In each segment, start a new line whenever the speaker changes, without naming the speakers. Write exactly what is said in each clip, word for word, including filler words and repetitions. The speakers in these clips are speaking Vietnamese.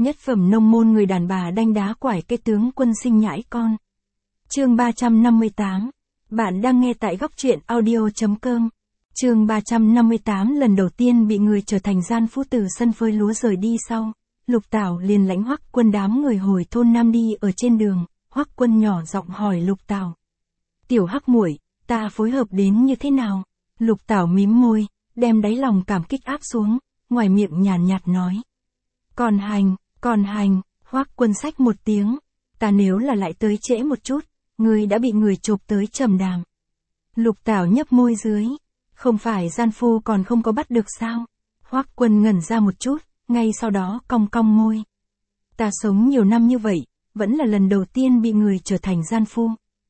Nhất phẩm nông môn người đàn bà đanh đá quải cái tướng quân sinh nhãi con. Chương ba trăm năm mươi tám. Bạn đang nghe tại góc truyện audio.com. Chương ba trăm năm mươi tám. Lần đầu tiên bị người trở thành gian phu từ sân phơi lúa rời đi sau, Lục Tảo liền lãnh Hoắc Quân đám người hồi thôn Nam đi ở trên đường. Hoắc Quân nhỏ giọng hỏi Lục Tảo: "Tiểu Hắc muội, ta phối hợp đến như thế nào?" Lục Tảo mím môi, đem đáy lòng cảm kích áp xuống, ngoài miệng nhàn nhạt nói: "Còn hành, còn hành." Hoắc Quân xách một tiếng: "Ta nếu là lại tới trễ một chút, ngươi đã bị người chụp tới trầm đàm." Lục Tảo nhấp môi dưới: "Không phải gian phu còn không có bắt được sao?" Hoắc Quân ngẩn ra một chút, ngay sau đó cong cong môi: "Ta sống nhiều năm như vậy, vẫn là lần đầu tiên bị người trở thành gian phu."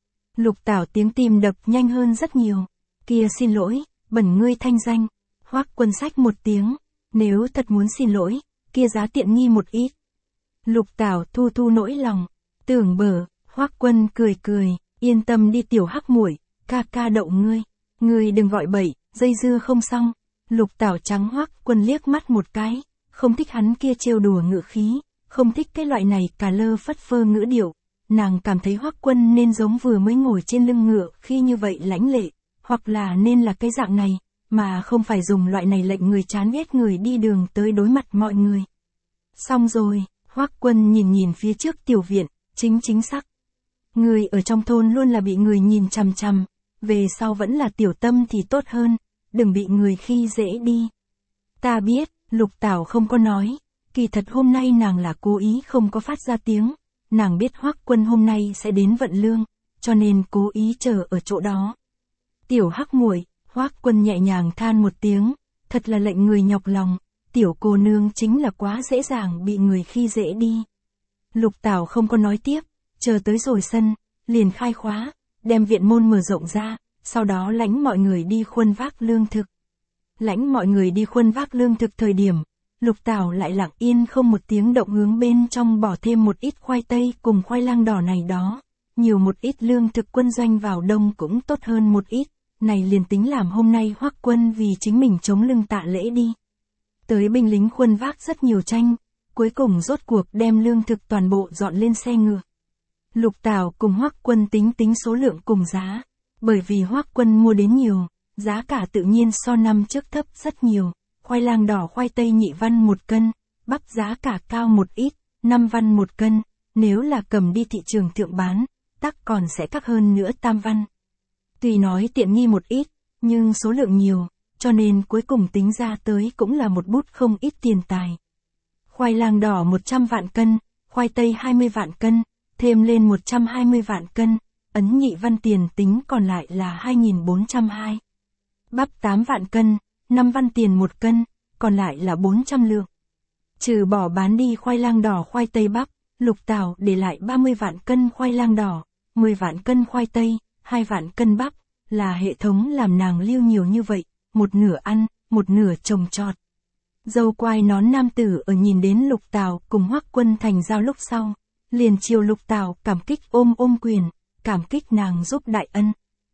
Lục Tảo tiếng tim đập nhanh hơn rất nhiều: "Kia xin lỗi, bẩn ngươi thanh danh." Hoắc Quân xách một tiếng: "Nếu thật muốn xin lỗi, kia giá tiện nghi một ít." Lục Tảo thu thu nỗi lòng: "Tưởng bở." Hoắc Quân cười cười: "Yên tâm đi tiểu Hắc muội, ca ca đậu ngươi, ngươi đừng gọi bậy, dây dưa không xong." Lục Tảo trắng Hoắc Quân liếc mắt một cái, không thích hắn kia trêu đùa ngữ khí, không thích cái loại này cà lơ phất phơ ngữ điệu. Nàng cảm thấy Hoắc Quân nên giống vừa mới ngồi trên lưng ngựa khi như vậy lãnh lệ, hoặc là nên là cái dạng này, mà không phải dùng loại này lệnh người chán ghét người đi đường tới đối mặt mọi người. Xong rồi, Hoắc Quân nhìn nhìn phía trước tiểu viện, chính chính xác: "Người ở trong thôn luôn là bị người nhìn chằm chằm, về sau vẫn là tiểu tâm thì tốt hơn, đừng bị người khi dễ đi." "Ta biết." Lục Tảo không có nói, kỳ thật hôm nay nàng là cố ý không có phát ra tiếng, nàng biết Hoắc Quân hôm nay sẽ đến Vận Lương, cho nên cố ý chờ ở chỗ đó. "Tiểu Hắc muội." Hoắc Quân nhẹ nhàng than một tiếng, thật là lệnh người nhọc lòng, tiểu cô nương chính là quá dễ dàng bị người khi dễ đi. Lục Tảo không có nói tiếp, chờ tới rồi sân, liền khai khóa, đem viện môn mở rộng ra, sau đó lãnh mọi người đi khuân vác lương thực. Lãnh mọi người đi khuân vác lương thực thời điểm, Lục Tảo lại lặng yên không một tiếng động hướng bên trong bỏ thêm một ít khoai tây cùng khoai lang đỏ này đó, nhiều một ít lương thực quân doanh vào đông cũng tốt hơn một ít, này liền tính làm hôm nay Hoắc Quân vì chính mình chống lưng tạ lễ đi. Tới binh lính khuân vác rất nhiều tranh, cuối cùng rốt cuộc đem lương thực toàn bộ dọn lên xe ngựa. Lục Tảo cùng Hoắc Quân tính tính số lượng cùng giá, bởi vì Hoắc Quân mua đến nhiều, giá cả tự nhiên so năm trước thấp rất nhiều. Khoai lang đỏ khoai tây nhị văn một cân, bắp giá cả cao một ít, năm văn một cân, nếu là cầm đi thị trường thượng bán, tắc còn sẽ cắt hơn nữa tam văn. Tuy nói tiện nghi một ít, nhưng số lượng nhiều, cho nên cuối cùng tính ra tới cũng là một bút không ít tiền tài. Khoai lang đỏ một trăm vạn cân, khoai tây hai mươi vạn cân, thêm lên một trăm hai mươi vạn cân, ấn nhị văn tiền tính còn lại là hai nghìn bốn trăm hai. Bắp tám vạn cân, năm văn tiền một cân, còn lại là bốn trăm lượng. Trừ bỏ bán đi khoai lang đỏ khoai tây bắp, Lục Tảo để lại ba mươi vạn cân khoai lang đỏ, mười vạn cân khoai tây, hai vạn cân bắp, là hệ thống làm nàng lưu nhiều như vậy, một nửa ăn, một nửa trồng trọt. Dâu quai nón nam tử ở nhìn đến Lục Tảo cùng Hoắc Quân thành giao lúc sau, liền chiều Lục Tảo cảm kích ôm ôm quyền, cảm kích nàng giúp đại ân.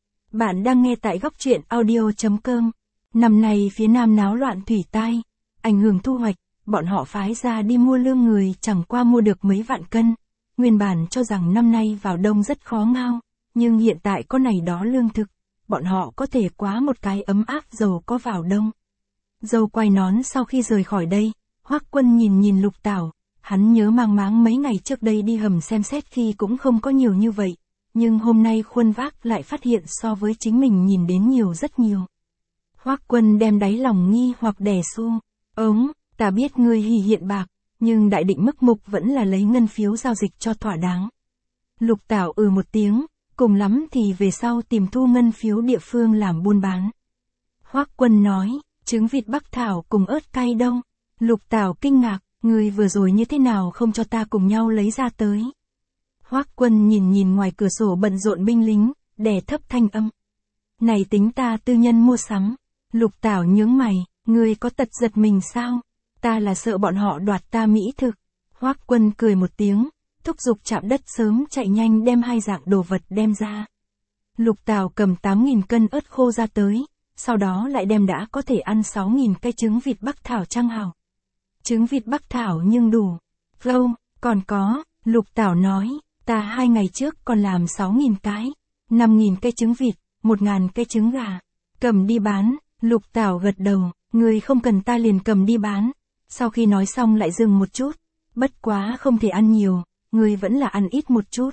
Bạn đang nghe tại góc truyện audio.com. Năm nay phía Nam náo loạn thủy tai, ảnh hưởng thu hoạch, bọn họ phái ra đi mua lương người chẳng qua mua được mấy vạn cân. Nguyên bản cho rằng năm nay vào đông rất khó ngao, nhưng hiện tại có này đó lương thực, bọn họ có thể quá một cái ấm áp dầu có vào đông. Dâu quay nón sau khi rời khỏi đây, Hoắc Quân nhìn nhìn Lục Tảo, hắn nhớ mang máng mấy ngày trước đây đi hầm xem xét khi cũng không có nhiều như vậy, nhưng hôm nay khuân vác lại phát hiện so với chính mình nhìn đến nhiều rất nhiều. Hoắc Quân đem đáy lòng nghi hoặc đè xu: "Ống, ta biết ngươi hỉ hiện bạc, nhưng đại định mức mục vẫn là lấy ngân phiếu giao dịch cho thỏa đáng." Lục Tảo ừ một tiếng, cùng lắm thì về sau tìm thu ngân phiếu địa phương làm buôn bán. Hoắc Quân nói: "Trứng vịt bắc thảo cùng ớt cay đâu?" Lục Tảo kinh ngạc: "Ngươi vừa rồi như thế nào không cho ta cùng nhau lấy ra tới?" Hoắc Quân nhìn nhìn ngoài cửa sổ bận rộn binh lính, đè thấp thanh âm: "Này tính ta tư nhân mua sắm." Lục Tảo nhướng mày: "Ngươi có tật giật mình sao? Ta là sợ bọn họ đoạt ta mỹ thực." Hoắc Quân cười một tiếng, thúc giục chạm đất sớm chạy nhanh đem hai dạng đồ vật đem ra. Lục Tảo cầm tám nghìn cân ớt khô ra tới, sau đó lại đem đã có thể ăn sáu nghìn cái trứng vịt bắc thảo trăng hào. Trứng vịt bắc thảo nhưng đủ. Không, còn có, Lục Tảo nói, ta hai ngày trước còn làm sáu nghìn cái, năm nghìn cái trứng vịt, một nghìn cái trứng gà. Cầm đi bán, Lục Tảo gật đầu, người không cần ta liền cầm đi bán. Sau khi nói xong lại dừng một chút, bất quá không thể ăn nhiều, người vẫn là ăn ít một chút.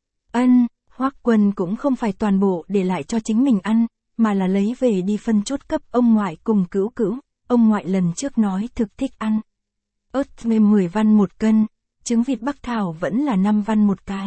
Ân, Hoắc Quân cũng không phải toàn bộ để lại cho chính mình ăn, mà là lấy về đi phân chút cấp ông ngoại cùng Cữu Cữu, ông ngoại lần trước nói thực thích ăn. Ớt mềm mười văn một cân, trứng vịt Bắc Thảo vẫn là năm văn một cái.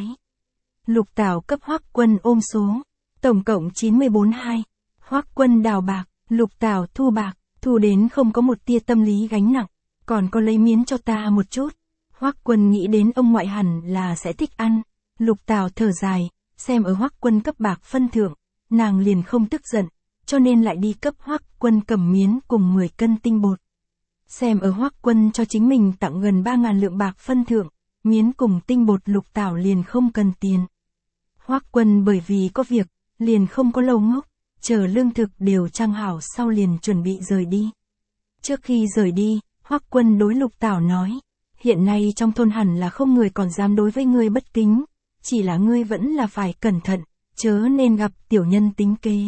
Lục Tảo cấp Hoắc Quân ôm số, tổng cộng chín mươi bốn hai. Hoắc Quân đào bạc, Lục Tảo thu bạc, thu đến không có một tia tâm lý gánh nặng, còn có lấy miến cho ta một chút. Hoắc Quân nghĩ đến ông ngoại hẳn là sẽ thích ăn. Lục Tảo thở dài, xem ở Hoắc Quân cấp bạc phân thượng, nàng liền không tức giận, cho nên lại đi cấp Hoắc Quân cầm miến cùng mười cân tinh bột. Xem ở Hoắc Quân cho chính mình tặng gần ba ngàn lượng bạc phân thượng, miến cùng tinh bột Lục Tảo liền không cần tiền. Hoắc Quân bởi vì có việc, liền không có lâu ngốc, chờ lương thực đều trang hảo sau liền chuẩn bị rời đi. Trước khi rời đi, Hoắc Quân đối Lục Tảo nói, hiện nay trong thôn hẳn là không người còn dám đối với ngươi bất kính, chỉ là ngươi vẫn là phải cẩn thận, chớ nên gặp tiểu nhân tính kế.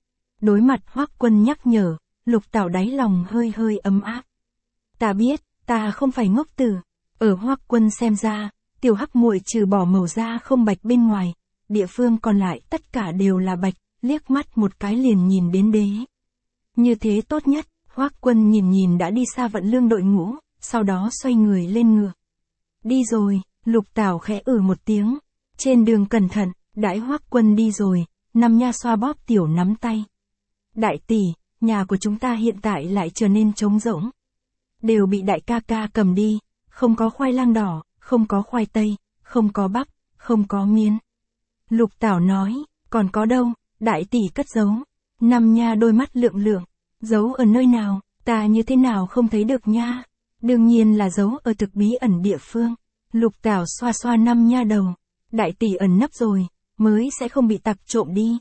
Đối mặt Hoắc Quân nhắc nhở, Lục Tảo đáy lòng hơi hơi ấm áp. Ta biết, ta không phải ngốc tử. Ở Hoắc Quân xem ra, tiểu hắc muội trừ bỏ màu da không bạch bên ngoài, địa phương còn lại tất cả đều là bạch, liếc mắt một cái liền nhìn đến đế. Như thế tốt nhất, Hoắc Quân nhìn nhìn đã đi xa vận lương đội ngũ, sau đó xoay người lên ngựa. Đi rồi, Lục Tảo khẽ ử một tiếng. Trên đường cẩn thận, đãi Hoắc Quân đi rồi, Năm Nha xoa bóp tiểu nắm tay. Đại tỷ, nhà của chúng ta hiện tại lại trở nên trống rỗng. Đều bị đại ca ca cầm đi, không có khoai lang đỏ, không có khoai tây, không có bắp, không có miến. Lục Tảo nói, còn có đâu, đại tỷ cất giấu. Năm Nha đôi mắt lượng lượng, giấu ở nơi nào, ta như thế nào không thấy được nha. Đương nhiên là giấu ở thực bí ẩn địa phương. Lục Tảo xoa xoa Năm Nha đầu. Đại tỷ ẩn nấp rồi, mới sẽ không bị tặc trộm đi.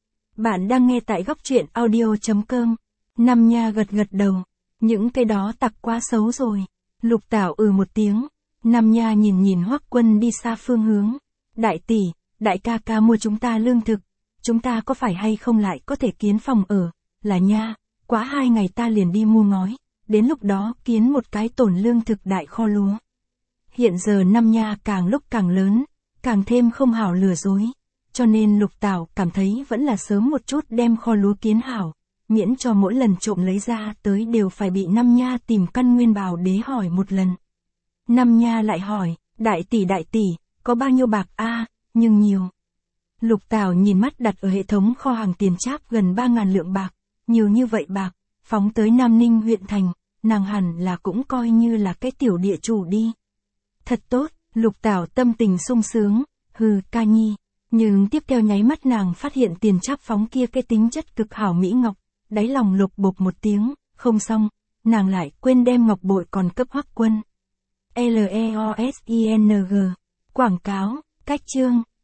Bạn đang nghe tại góc truyện audio chấm com. Năm Nha gật gật đầu. Những cái đó tặc quá xấu rồi. Lục Tảo ừ một tiếng. Năm Nha nhìn nhìn Hoắc Quân đi xa phương hướng. Đại tỷ, đại ca ca mua chúng ta lương thực. Chúng ta có phải hay không lại có thể kiến phòng ở? Là nha, quá hai ngày ta liền đi mua ngói. Đến lúc đó kiến một cái tổn lương thực đại kho lúa. Hiện giờ Năm Nha càng lúc càng lớn, càng thêm không hảo lừa dối. Cho nên Lục Tảo cảm thấy vẫn là sớm một chút đem kho lúa kiến hảo, miễn cho mỗi lần trộm lấy ra tới đều phải bị Năm Nha tìm căn nguyên bảo đế hỏi một lần. Năm Nha lại hỏi, đại tỷ đại tỷ, có bao nhiêu bạc a? À, nhưng nhiều. Lục Tảo nhìn mắt đặt ở hệ thống kho hàng tiền tráp gần ba ngàn lượng bạc, nhiều như vậy bạc, phóng tới Nam Ninh huyện thành, nàng hẳn là cũng coi như là cái tiểu địa chủ đi. Thật tốt, Lục Tảo tâm tình sung sướng, hừ ca nhi. Nhưng tiếp theo nháy mắt nàng phát hiện tiền tráp phóng kia cái tính chất cực hảo mỹ ngọc, đáy lòng lục bộp một tiếng, không xong, nàng lại quên đem ngọc bội còn cấp Hoắc Quân. L E O S I N G. Quảng cáo, cách chương.